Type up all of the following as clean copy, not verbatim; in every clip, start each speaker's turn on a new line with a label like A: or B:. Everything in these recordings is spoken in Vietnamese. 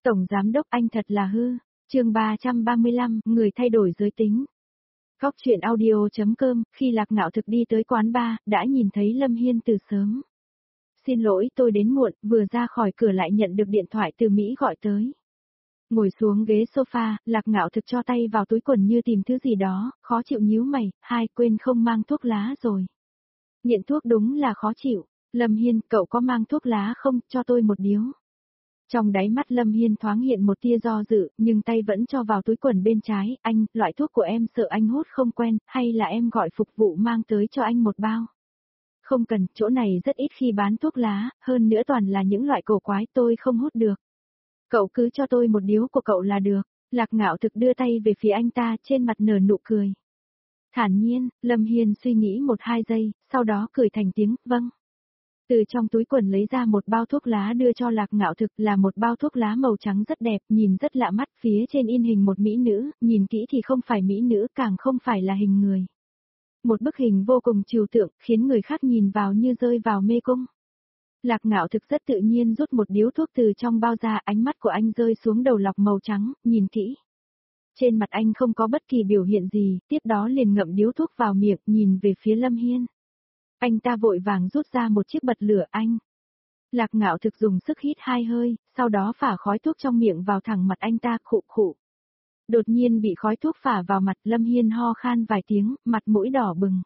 A: Tổng giám đốc anh thật là hư. Chương 335, người thay đổi giới tính. Góc truyện audio.com, khi Lạc Ngạo Thực đi tới quán bar, đã nhìn thấy Lâm Hiên từ sớm. Xin lỗi, tôi đến muộn, vừa ra khỏi cửa lại nhận được điện thoại từ Mỹ gọi tới. Ngồi xuống ghế sofa, Lạc Ngạo Thực cho tay vào túi quần như tìm thứ gì đó, khó chịu nhíu mày, quên không mang thuốc lá rồi. Nghiện thuốc đúng là khó chịu. Lâm Hiên, cậu có mang thuốc lá không, cho tôi một điếu. Trong đáy mắt Lâm Hiên thoáng hiện một tia do dự, nhưng tay vẫn cho vào túi quần bên trái. Anh, loại thuốc của em sợ anh hút không quen, hay là em gọi phục vụ mang tới cho anh một bao? Không cần, chỗ này rất ít khi bán thuốc lá, hơn nữa toàn là những loại cổ quái tôi không hút được. Cậu cứ cho tôi một điếu của cậu là được. Lạc Ngạo Thực đưa tay về phía anh ta, trên mặt nở nụ cười. Thản nhiên, Lâm Hiên suy nghĩ 1-2 giây, sau đó cười thành tiếng, vâng. Từ trong túi quần lấy ra một bao thuốc lá đưa cho Lạc Ngạo Thực, là một bao thuốc lá màu trắng rất đẹp, nhìn rất lạ mắt, phía trên in hình một mỹ nữ, nhìn kỹ thì không phải mỹ nữ, càng không phải là hình người. Một bức hình vô cùng trừu tượng, khiến người khác nhìn vào như rơi vào mê cung. Lạc Ngạo Thực rất tự nhiên rút một điếu thuốc từ trong bao ra, ánh mắt của anh rơi xuống đầu lọc màu trắng, nhìn kỹ. Trên mặt anh không có bất kỳ biểu hiện gì, tiếp đó liền ngậm điếu thuốc vào miệng, nhìn về phía Lâm Hiên. Anh ta vội vàng rút ra một chiếc bật lửa anh. Lạc Ngạo Thực dùng sức hít 2 hơi, sau đó phả khói thuốc trong miệng vào thẳng mặt anh ta, khụ khụ. Đột nhiên bị khói thuốc phả vào mặt, Lâm Hiên ho khan vài tiếng, mặt mũi đỏ bừng.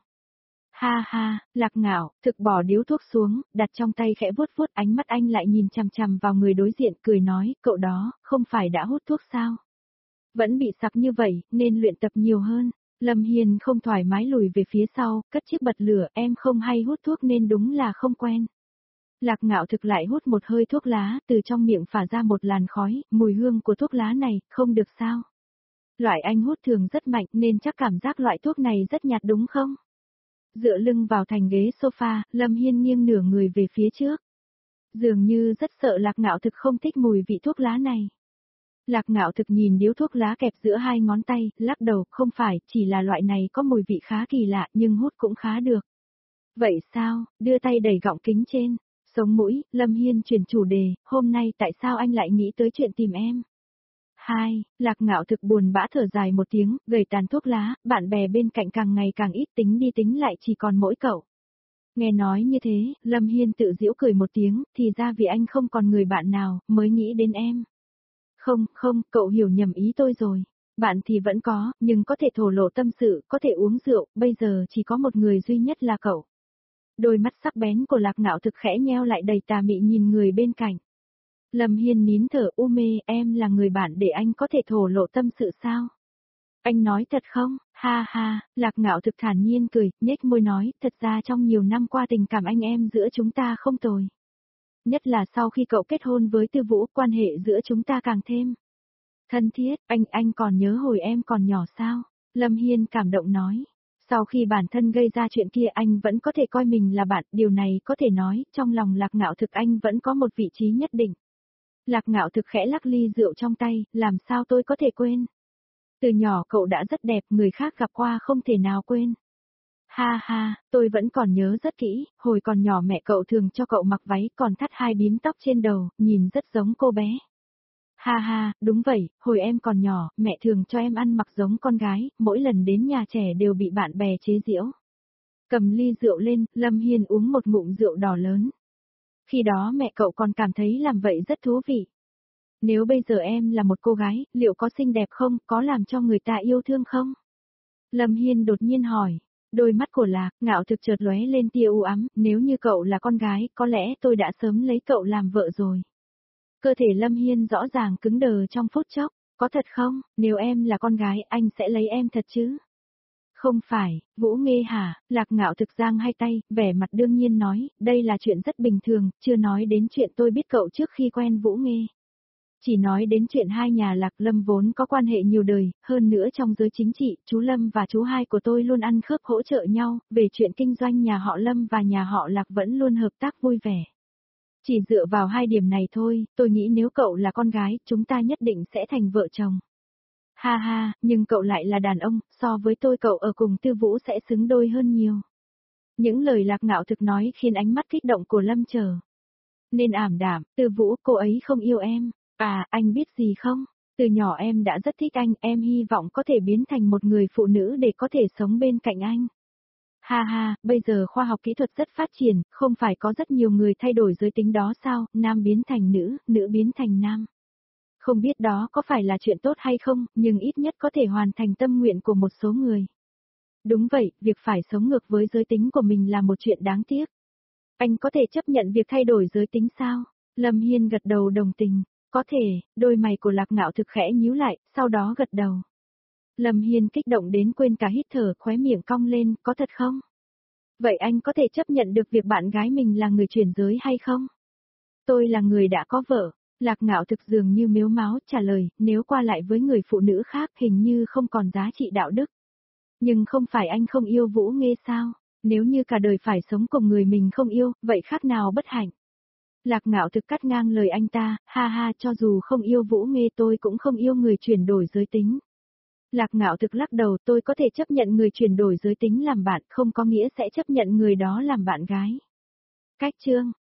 A: Ha ha, Lạc Ngạo Thực bỏ điếu thuốc xuống, đặt trong tay khẽ vuốt vuốt, ánh mắt anh lại nhìn chằm chằm vào người đối diện, cười nói, cậu đó, không phải đã hút thuốc sao? Vẫn bị sặc như vậy, nên luyện tập nhiều hơn. Lâm Hiên không thoải mái lùi về phía sau, cất chiếc bật lửa, em không hay hút thuốc nên đúng là không quen. Lạc Ngạo Thực lại hút một hơi thuốc lá, từ trong miệng phả ra một làn khói, mùi hương của thuốc lá này, không được sao? Loại anh hút thường rất mạnh nên chắc cảm giác loại thuốc này rất nhạt đúng không? Dựa lưng vào thành ghế sofa, Lâm Hiên nghiêng nửa người về phía trước. Dường như rất sợ Lạc Ngạo Thực không thích mùi vị thuốc lá này. Lạc Ngạo Thực nhìn điếu thuốc lá kẹp giữa 2 ngón tay, lắc đầu, không phải, chỉ là loại này có mùi vị khá kỳ lạ nhưng hút cũng khá được. Vậy sao, đưa tay đẩy gọng kính trên, sống mũi, Lâm Hiên chuyển chủ đề, hôm nay tại sao anh lại nghĩ tới chuyện tìm em? Lạc Ngạo Thực buồn bã thở dài một tiếng, gầy tàn thuốc lá, bạn bè bên cạnh càng ngày càng ít, tính đi tính lại chỉ còn mỗi cậu. Nghe nói như thế, Lâm Hiên tự giễu cười một tiếng, thì ra vì anh không còn người bạn nào, mới nghĩ đến em. Không, cậu hiểu nhầm ý tôi rồi. Bạn thì vẫn có, nhưng có thể thổ lộ tâm sự, có thể uống rượu, bây giờ chỉ có một người duy nhất là cậu. Đôi mắt sắc bén của Lạc Ngạo Thực khẽ nheo lại đầy tà mị nhìn người bên cạnh. Lâm Hiên nín thở u mê, em là người bạn để anh có thể thổ lộ tâm sự sao? Anh nói thật không? Ha, Lạc Ngạo Thực thản nhiên cười, nhếch môi nói, thật ra trong nhiều năm qua tình cảm anh em giữa chúng ta không tồi. Nhất là sau khi cậu kết hôn với Tư Vũ, quan hệ giữa chúng ta càng thêm thân thiết. Anh còn nhớ hồi em còn nhỏ sao? Lâm Hiên cảm động nói. Sau khi bản thân gây ra chuyện kia anh vẫn có thể coi mình là bạn, điều này có thể nói, trong lòng Lạc Ngạo Thực anh vẫn có một vị trí nhất định. Lạc Ngạo Thực khẽ lắc ly rượu trong tay, làm sao tôi có thể quên? Từ nhỏ cậu đã rất đẹp, người khác gặp qua không thể nào quên. Ha, tôi vẫn còn nhớ rất kỹ, hồi còn nhỏ mẹ cậu thường cho cậu mặc váy còn thắt 2 bím tóc trên đầu, nhìn rất giống cô bé. Ha, đúng vậy, hồi em còn nhỏ, mẹ thường cho em ăn mặc giống con gái, mỗi lần đến nhà trẻ đều bị bạn bè chế giễu. Cầm ly rượu lên, Lâm Hiên uống một ngụm rượu đỏ lớn. Khi đó mẹ cậu còn cảm thấy làm vậy rất thú vị. Nếu bây giờ em là một cô gái, liệu có xinh đẹp không, có làm cho người ta yêu thương không? Lâm Hiên đột nhiên hỏi. Đôi mắt của Lạc Ngạo Thực chợt lóe lên tia u ám, nếu như cậu là con gái, có lẽ tôi đã sớm lấy cậu làm vợ rồi. Cơ thể Lâm Hiên rõ ràng cứng đờ trong phút chốc, có thật không, nếu em là con gái anh sẽ lấy em thật chứ? Không phải, Vũ Nghê hả? Lạc Ngạo Thực giang hai tay, vẻ mặt đương nhiên nói, đây là chuyện rất bình thường, chưa nói đến chuyện tôi biết cậu trước khi quen Vũ Nghê. Chỉ nói đến chuyện hai nhà Lạc Lâm vốn có quan hệ nhiều đời, hơn nữa trong giới chính trị, chú Lâm và chú hai của tôi luôn ăn khớp hỗ trợ nhau, về chuyện kinh doanh nhà họ Lâm và nhà họ Lạc vẫn luôn hợp tác vui vẻ. Chỉ dựa vào 2 điểm này thôi, tôi nghĩ nếu cậu là con gái, chúng ta nhất định sẽ thành vợ chồng. Ha, nhưng cậu lại là đàn ông, so với tôi cậu ở cùng Tư Vũ sẽ xứng đôi hơn nhiều. Những lời Lạc Ngạo Thực nói khiến ánh mắt kích động của Lâm trở nên ảm đạm, Tư Vũ cô ấy không yêu em. À, anh biết gì không? Từ nhỏ em đã rất thích anh, em hy vọng có thể biến thành một người phụ nữ để có thể sống bên cạnh anh. Ha ha, bây giờ khoa học kỹ thuật rất phát triển, không phải có rất nhiều người thay đổi giới tính đó sao, nam biến thành nữ, nữ biến thành nam. Không biết đó có phải là chuyện tốt hay không, nhưng ít nhất có thể hoàn thành tâm nguyện của một số người. Đúng vậy, việc phải sống ngược với giới tính của mình là một chuyện đáng tiếc. Anh có thể chấp nhận việc thay đổi giới tính sao? Lâm Hiên gật đầu đồng tình. Có thể, đôi mày của Lạc Ngạo Thực khẽ nhíu lại, sau đó gật đầu. Lâm Hiên kích động đến quên cả hít thở, khóe miệng cong lên, có thật không? Vậy anh có thể chấp nhận được việc bạn gái mình là người chuyển giới hay không? Tôi là người đã có vợ. Lạc Ngạo Thực dường như mếu máo trả lời, nếu qua lại với người phụ nữ khác hình như không còn giá trị đạo đức. Nhưng không phải anh không yêu Vũ Nghê sao? Nếu như cả đời phải sống cùng người mình không yêu, vậy khác nào bất hạnh? Lạc Ngạo Thực cắt ngang lời anh ta, ha ha, cho dù không yêu Vũ Nghê tôi cũng không yêu người chuyển đổi giới tính. Lạc Ngạo Thực lắc đầu, tôi có thể chấp nhận người chuyển đổi giới tính làm bạn, không có nghĩa sẽ chấp nhận người đó làm bạn gái. Cách chương